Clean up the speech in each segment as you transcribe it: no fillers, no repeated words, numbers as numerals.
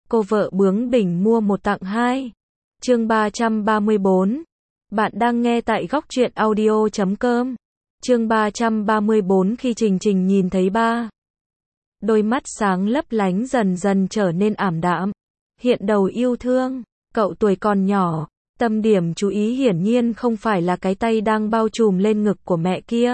Cô vợ bướng bỉnh mua một tặng hai. Chương 334. Bạn đang nghe tại góc truyện audio.com. Chương 334 khi Trình Trình nhìn thấy ba. Đôi mắt sáng lấp lánh dần dần trở nên ảm đạm. Hiện đầu yêu thương, cậu tuổi còn nhỏ, tâm điểm chú ý hiển nhiên không phải là cái tay đang bao trùm lên ngực của mẹ kia.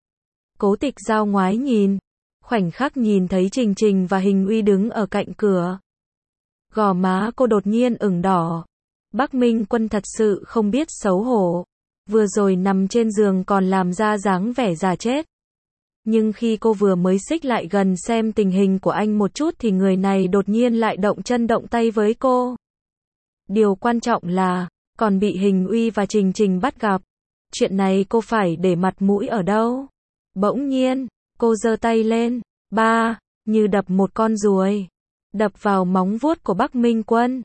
Cố Tịch Dao ngoái nhìn, khoảnh khắc nhìn thấy Trình Trình và Hình Uy đứng ở cạnh cửa. Gò má cô đột nhiên ửng đỏ. Bắc Minh Quân thật sự không biết xấu hổ. Vừa rồi nằm trên giường còn làm ra dáng vẻ già chết. Nhưng khi cô vừa mới xích lại gần xem tình hình của anh một chút thì người này đột nhiên lại động chân động tay với cô. Điều quan trọng là, còn bị Hình Uy và Trình Trình bắt gặp. Chuyện này cô phải để mặt mũi ở đâu? Bỗng nhiên, cô giơ tay lên, ba, như đập một con ruồi. Đập vào móng vuốt của Bắc Minh Quân.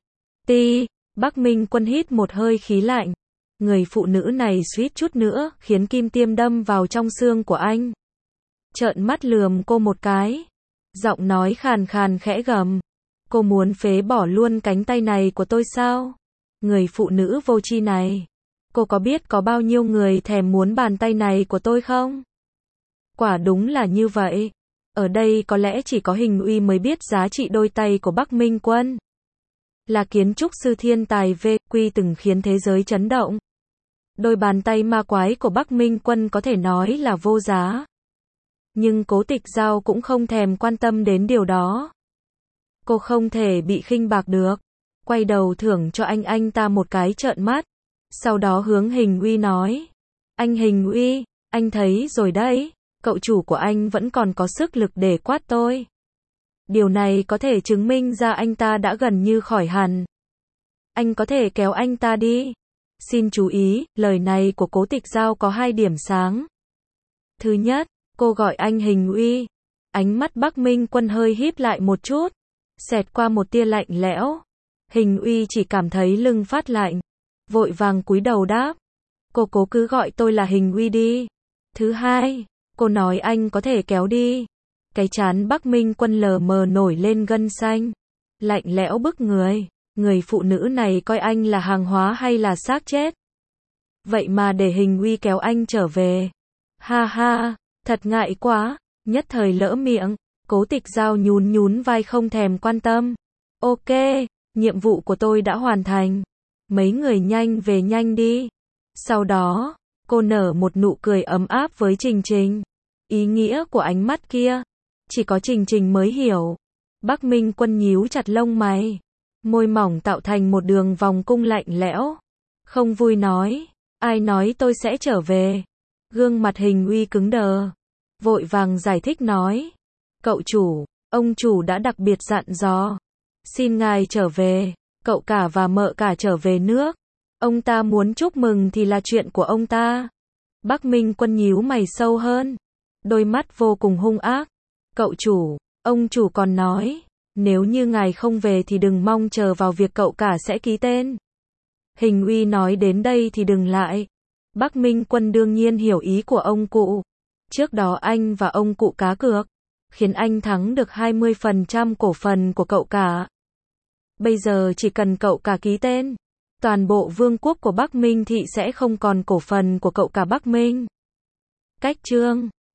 Bắc Minh Quân hít một hơi khí lạnh. Người phụ nữ này suýt chút nữa khiến kim tiêm đâm vào trong xương của anh. Trợn mắt lườm cô một cái. Giọng nói khàn khàn khẽ gầm. Cô muốn phế bỏ luôn cánh tay này của tôi sao? Người phụ nữ vô tri này. Cô có biết có bao nhiêu người thèm muốn bàn tay này của tôi không? Quả đúng là như vậy. Ở đây có lẽ chỉ có Hình Uy mới biết giá trị đôi tay của Bắc Minh Quân. Là kiến trúc sư thiên tài VQ từng khiến thế giới chấn động. Đôi bàn tay ma quái của Bắc Minh Quân có thể nói là vô giá. Nhưng Cố Tịch Dao cũng không thèm quan tâm đến điều đó. Cô không thể bị khinh bạc được. Quay đầu thưởng cho anh ta một cái trợn mắt. Sau đó hướng Hình Uy nói. Anh Hình Uy, anh thấy rồi đấy. Cậu chủ của anh vẫn còn có sức lực để quát tôi. Điều này có thể chứng minh ra anh ta đã gần như khỏi hẳn. Anh có thể kéo anh ta đi. Xin chú ý, lời này của Cố Tịch Dao có hai điểm sáng. Thứ nhất, cô gọi anh Hình Uy. Ánh mắt Bắc Minh Quân hơi híp lại một chút. Xẹt qua một tia lạnh lẽo. Hình Uy chỉ cảm thấy lưng phát lạnh. Vội vàng cúi đầu đáp. Cô cố cứ gọi tôi là Hình Uy đi. Thứ hai, cô nói anh có thể kéo đi. Cái trán Bắc Minh Quân lờ mờ nổi lên gân xanh. Lạnh lẽo bức người. Người phụ nữ này coi anh là hàng hóa hay là xác chết? Vậy mà để Hình Uy kéo anh trở về. Ha ha, thật ngại quá. Nhất thời lỡ miệng. Cố Tịch Dao nhún nhún vai không thèm quan tâm. Ok, nhiệm vụ của tôi đã hoàn thành. Mấy người nhanh về nhanh đi. Sau đó, cô nở một nụ cười ấm áp với Trình Trình. Ý nghĩa của ánh mắt kia, chỉ có Trình Trình mới hiểu. Bắc Minh Quân nhíu chặt lông mày. Môi mỏng tạo thành một đường vòng cung lạnh lẽo. Không vui nói. Ai nói tôi sẽ trở về? Gương mặt Hình Uy cứng đờ. Vội vàng giải thích nói. Cậu chủ, ông chủ đã đặc biệt dặn dò. Xin ngài trở về. Cậu cả và mợ cả trở về nước. Ông ta muốn chúc mừng thì là chuyện của ông ta. Bắc Minh Quân nhíu mày sâu hơn. Đôi mắt vô cùng hung ác. Cậu chủ, ông chủ còn nói. Nếu như ngài không về thì đừng mong chờ vào việc cậu cả sẽ ký tên. Hình Uy nói đến đây thì dừng lại. Bắc Minh Quân đương nhiên hiểu ý của ông cụ. Trước đó anh và ông cụ cá cược. Khiến anh thắng được 20% cổ phần của cậu cả. Bây giờ chỉ cần cậu cả ký tên. Toàn bộ vương quốc của Bắc Minh thị sẽ không còn cổ phần của cậu cả Bắc Minh. Cách chương